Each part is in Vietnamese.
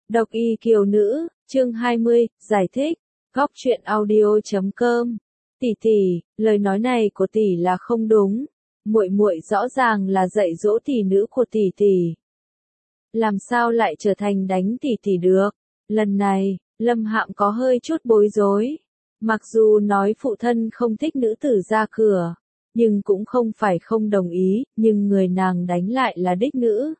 Độc y kiều nữ, chương 20, giải thích. Góc truyện audio.com. Tỷ tỷ, lời nói này của tỷ là không đúng. Muội muội rõ ràng là dạy dỗ tỷ nữ của tỷ tỷ. Làm sao lại trở thành đánh tỷ tỷ được? Lần này, Lâm Hạm có hơi chút bối rối. Mặc dù nói phụ thân không thích nữ tử ra cửa, nhưng cũng không phải không đồng ý, nhưng người nàng đánh lại là đích nữ.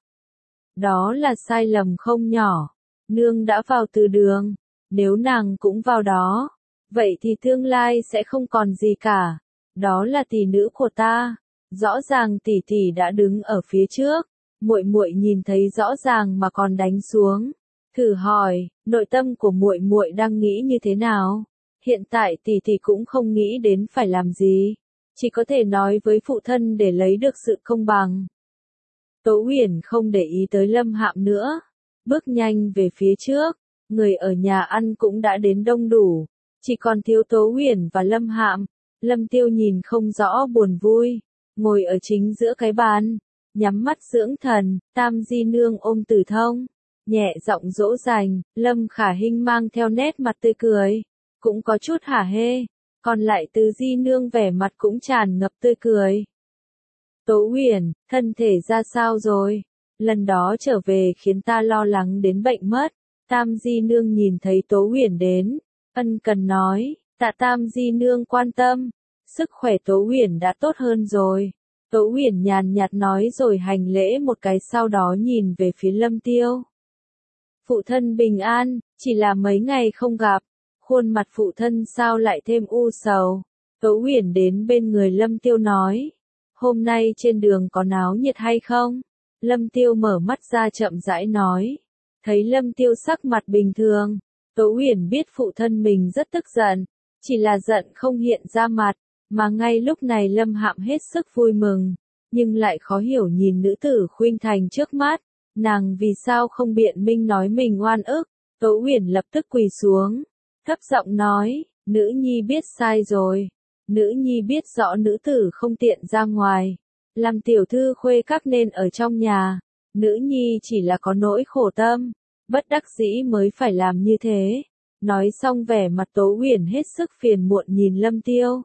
Đó là sai lầm không nhỏ. Nương đã vào từ đường, nếu nàng cũng vào đó, vậy thì tương lai sẽ không còn gì cả. Đó là tỷ nữ của ta. Rõ ràng tỷ tỷ đã đứng ở phía trước, muội muội nhìn thấy rõ ràng mà còn đánh xuống. Thử hỏi, nội tâm của muội muội đang nghĩ như thế nào? Hiện tại tỷ tỷ cũng không nghĩ đến phải làm gì, chỉ có thể nói với phụ thân để lấy được sự công bằng. Tố Uyển không để ý tới Lâm Hạm nữa, bước nhanh về phía trước, người ở nhà ăn cũng đã đến đông đủ, chỉ còn thiếu Tố Uyển và Lâm Hạm. Lâm Tiêu nhìn không rõ buồn vui, ngồi ở chính giữa cái bàn, nhắm mắt dưỡng thần. Tam di nương ôm Tử Thông, nhẹ giọng dỗ dành. Lâm Khả Hinh mang theo nét mặt tươi cười, cũng có chút hả hê, còn lại Tứ di nương vẻ mặt cũng tràn ngập tươi cười. Tố Uyển, thân thể ra sao rồi? Lần đó trở về khiến ta lo lắng đến bệnh mất. Tam di nương nhìn thấy Tố Uyển đến, ân cần nói, tạ Tam di nương quan tâm, sức khỏe Tố Uyển đã tốt hơn rồi. Tố Uyển nhàn nhạt nói rồi hành lễ một cái, sau đó nhìn về phía Lâm Tiêu. Phụ thân bình an, chỉ là mấy ngày không gặp, khuôn mặt phụ thân sao lại thêm u sầu. Tố Uyển đến bên người Lâm Tiêu nói, hôm nay trên đường có náo nhiệt hay không? Lâm Tiêu mở mắt ra chậm rãi nói. Thấy Lâm Tiêu sắc mặt bình thường, Tố Uyển biết phụ thân mình rất tức giận, chỉ là giận không hiện ra mặt, mà ngay lúc này Lâm Hạm hết sức vui mừng, nhưng lại khó hiểu nhìn nữ tử khuynh thành trước mắt, nàng vì sao không biện minh nói mình oan ức. Tố Uyển lập tức quỳ xuống, thấp giọng nói, nữ nhi biết sai rồi. Nữ nhi biết rõ nữ tử không tiện ra ngoài, làm tiểu thư khuê các nên ở trong nhà. Nữ nhi chỉ là có nỗi khổ tâm, bất đắc dĩ mới phải làm như thế. Nói xong vẻ mặt Tố Uyển hết sức phiền muộn nhìn Lâm Tiêu.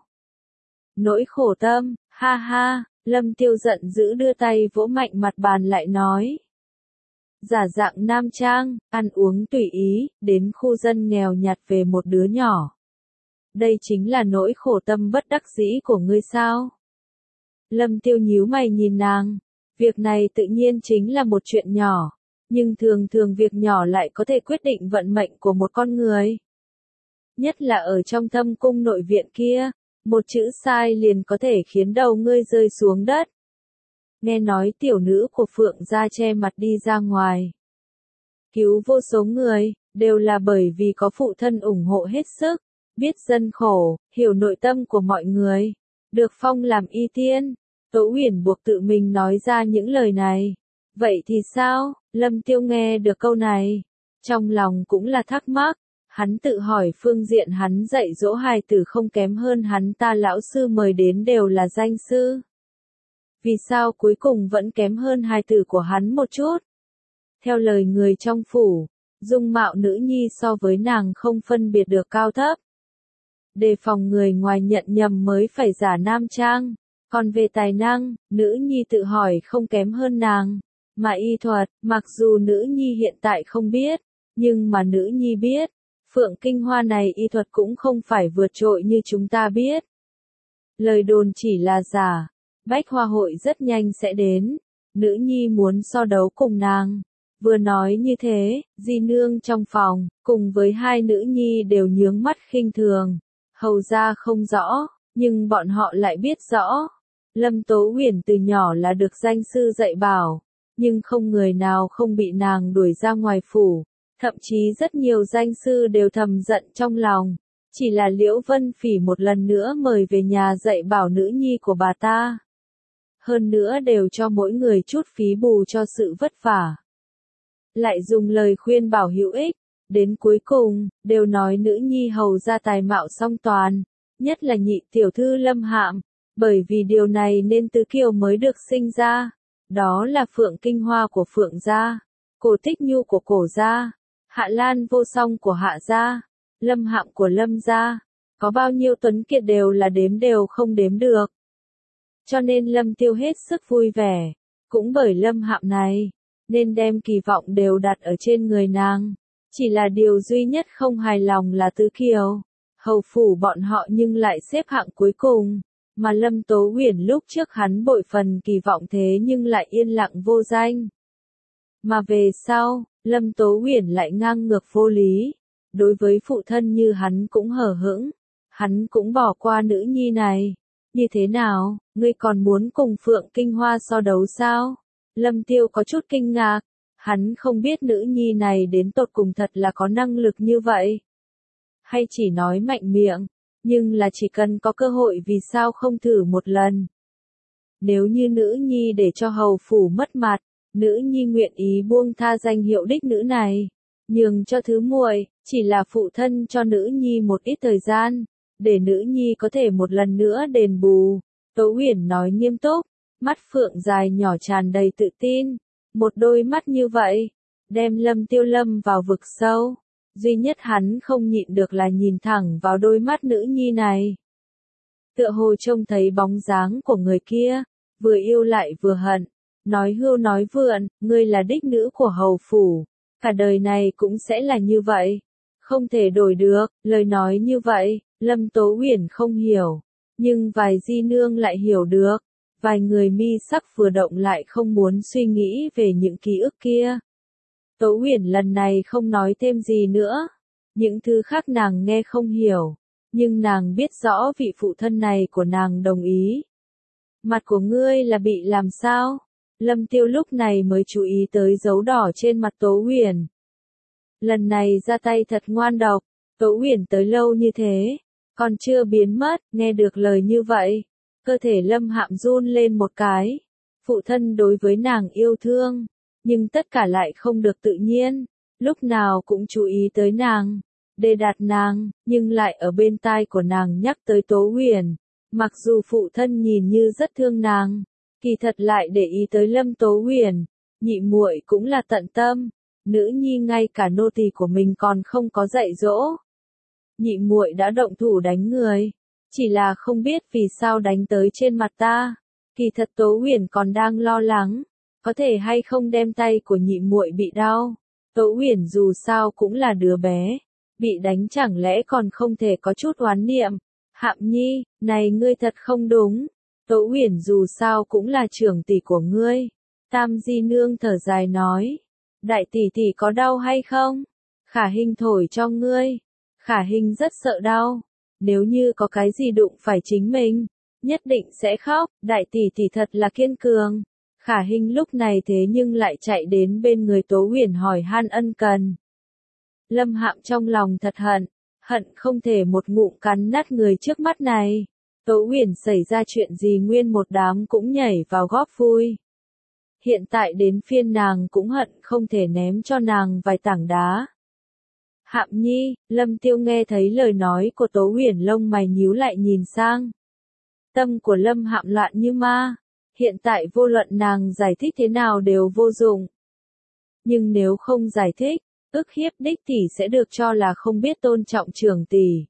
Nỗi khổ tâm, ha ha. Lâm Tiêu giận dữ đưa tay vỗ mạnh mặt bàn lại nói. Giả dạng nam trang, ăn uống tùy ý, đến khu dân nghèo nhặt về một đứa nhỏ. Đây chính là nỗi khổ tâm bất đắc dĩ của ngươi sao? Lâm Tiêu nhíu mày nhìn nàng. Việc này tự nhiên chính là một chuyện nhỏ, nhưng thường thường việc nhỏ lại có thể quyết định vận mệnh của một con người. Nhất là ở trong Thâm Cung nội viện kia, một chữ sai liền có thể khiến đầu ngươi rơi xuống đất. Nghe nói tiểu nữ của Phượng gia che mặt đi ra ngoài, cứu vô số người, đều là bởi vì có phụ thân ủng hộ hết sức, biết dân khổ, hiểu nội tâm của mọi người, được phong làm y tiên. Tố Uyển buộc tự mình nói ra những lời này. Vậy thì sao? Lâm Tiêu nghe được câu này, trong lòng cũng là thắc mắc. Hắn tự hỏi phương diện hắn dạy dỗ hài tử không kém hơn hắn ta, lão sư mời đến đều là danh sư. Vì sao cuối cùng vẫn kém hơn hài tử của hắn một chút? Theo lời người trong phủ, dung mạo nữ nhi so với nàng không phân biệt được cao thấp. Đề phòng người ngoài nhận nhầm mới phải giả nam trang. Còn về tài năng, nữ nhi tự hỏi không kém hơn nàng. Mà y thuật, mặc dù nữ nhi hiện tại không biết, nhưng mà nữ nhi biết, Phượng Kinh Hoa này y thuật cũng không phải vượt trội như chúng ta biết. Lời đồn chỉ là giả, Bách Hoa hội rất nhanh sẽ đến, nữ nhi muốn so đấu cùng nàng. Vừa nói như thế, di nương trong phòng, cùng với hai nữ nhi đều nhướng mắt khinh thường. Hầu ra không rõ, nhưng bọn họ lại biết rõ. Lâm Tố Uyển từ nhỏ là được danh sư dạy bảo, nhưng không người nào không bị nàng đuổi ra ngoài phủ, thậm chí rất nhiều danh sư đều thầm giận trong lòng. Chỉ là Liễu Vân Phỉ một lần nữa mời về nhà dạy bảo nữ nhi của bà ta. Hơn nữa đều cho mỗi người chút phí bù cho sự vất vả. Lại dùng lời khuyên bảo hữu ích, đến cuối cùng, đều nói nữ nhi hầu ra tài mạo song toàn, nhất là nhị tiểu thư Lâm Hạm. Bởi vì điều này nên Tứ Kiều mới được sinh ra. Đó là Phượng Kinh Hoa của Phượng gia, Cổ Tích Nhu của Cổ gia. Hạ Lan vô song của Hạ gia, Lâm Hạm của Lâm gia, có bao nhiêu tuấn kiệt đều là đếm đều không đếm được. Cho nên Lâm Tiêu hết sức vui vẻ, cũng bởi Lâm Hạm này, nên đem kỳ vọng đều đặt ở trên người nàng. Chỉ là điều duy nhất không hài lòng là Tứ Kiều, hầu phủ bọn họ nhưng lại xếp hạng cuối cùng, mà Lâm Tố Uyển lúc trước hắn bội phần kỳ vọng thế nhưng lại yên lặng vô danh. Mà về sau, Lâm Tố Uyển lại ngang ngược vô lý, đối với phụ thân như hắn cũng hờ hững, hắn cũng bỏ qua nữ nhi này. Như thế nào, ngươi còn muốn cùng Phượng Kinh Hoa so đấu sao? Lâm Tiêu có chút kinh ngạc, hắn không biết nữ nhi này đến tột cùng thật là có năng lực như vậy. Hay chỉ nói mạnh miệng, nhưng là chỉ cần có cơ hội vì sao không thử một lần. Nếu như nữ nhi để cho hầu phủ mất mặt, nữ nhi nguyện ý buông tha danh hiệu đích nữ này, nhường cho thứ muội, chỉ là phụ thân cho nữ nhi một ít thời gian, để nữ nhi có thể một lần nữa đền bù. Tố Uyển nói nghiêm túc, mắt phượng dài nhỏ tràn đầy tự tin, một đôi mắt như vậy, đem Lâm Tiêu lâm vào vực sâu. Duy nhất hắn không nhịn được là nhìn thẳng vào đôi mắt nữ nhi này. Tựa hồ trông thấy bóng dáng của người kia, vừa yêu lại vừa hận, nói hưu nói vượn, ngươi là đích nữ của hầu phủ, cả đời này cũng sẽ là như vậy, không thể đổi được. Lời nói như vậy, Lâm Tố Uyển không hiểu, nhưng vài di nương lại hiểu được, vài người mi sắc vừa động lại không muốn suy nghĩ về những ký ức kia. Tố Uyển lần này không nói thêm gì nữa, những thứ khác nàng nghe không hiểu, nhưng nàng biết rõ vị phụ thân này của nàng đồng ý. Mặt của ngươi là bị làm sao? Lâm Tiêu lúc này mới chú ý tới dấu đỏ trên mặt Tố Uyển. Lần này ra tay thật ngoan độc, Tố Uyển tới lâu như thế, còn chưa biến mất, nghe được lời như vậy, cơ thể Lâm Hạm run lên một cái. Phụ thân đối với nàng yêu thương, nhưng tất cả lại không được tự nhiên, lúc nào cũng chú ý tới nàng, đề đạt nàng, nhưng lại ở bên tai của nàng nhắc tới Tố Uyển. Mặc dù phụ thân nhìn như rất thương nàng, kỳ thật lại để ý tới Lâm Tố Uyển, nhị muội cũng là tận tâm, nữ nhi ngay cả nô tỳ của mình còn không có dạy dỗ. Nhị muội đã động thủ đánh người, chỉ là không biết vì sao đánh tới trên mặt ta. Kỳ thật Tố Uyển còn đang lo lắng, có thể hay không đem tay của nhị muội bị đau. Tố Uyển dù sao cũng là đứa bé, bị đánh chẳng lẽ còn không thể có chút oán niệm. Hạm Nhi, này ngươi thật không đúng. Tố Uyển dù sao cũng là trưởng tỷ của ngươi. Tam di nương thở dài nói, đại tỷ tỷ có đau hay không? Khả Hinh thổi cho ngươi. Khả Hinh rất sợ đau, nếu như có cái gì đụng phải chính mình, nhất định sẽ khóc. Đại tỷ tỷ thật là kiên cường. Khả Hinh lúc này thế nhưng lại chạy đến bên người Tố Uyển hỏi han ân cần. Lâm Hạm trong lòng thật hận không thể một ngụm cắn nát người trước mắt này. Tố Uyển xảy ra chuyện gì nguyên một đám cũng nhảy vào góp vui. Hiện tại đến phiên nàng cũng hận không thể ném cho nàng vài tảng đá. Hạm Nhi, Lâm Tiêu nghe thấy lời nói của Tố Uyển lông mày nhíu lại nhìn sang. Tâm của Lâm Hạm loạn như ma, hiện tại vô luận nàng giải thích thế nào đều vô dụng. Nhưng nếu không giải thích, ức hiếp đích tỷ sẽ được cho là không biết tôn trọng trưởng tỷ.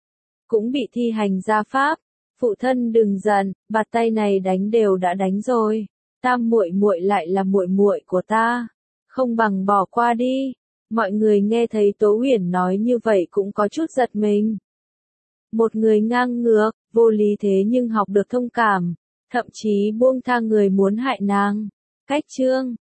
Cũng bị thi hành gia pháp. Phụ thân đừng giận, bạt tay này đánh đều đã đánh rồi. Tam muội muội lại là muội muội của ta, không bằng bỏ qua đi. Mọi người nghe thấy Tố Uyển nói như vậy cũng có chút giật mình. Một người ngang ngược, vô lý thế nhưng học được thông cảm, thậm chí buông tha người muốn hại nàng. Cách chương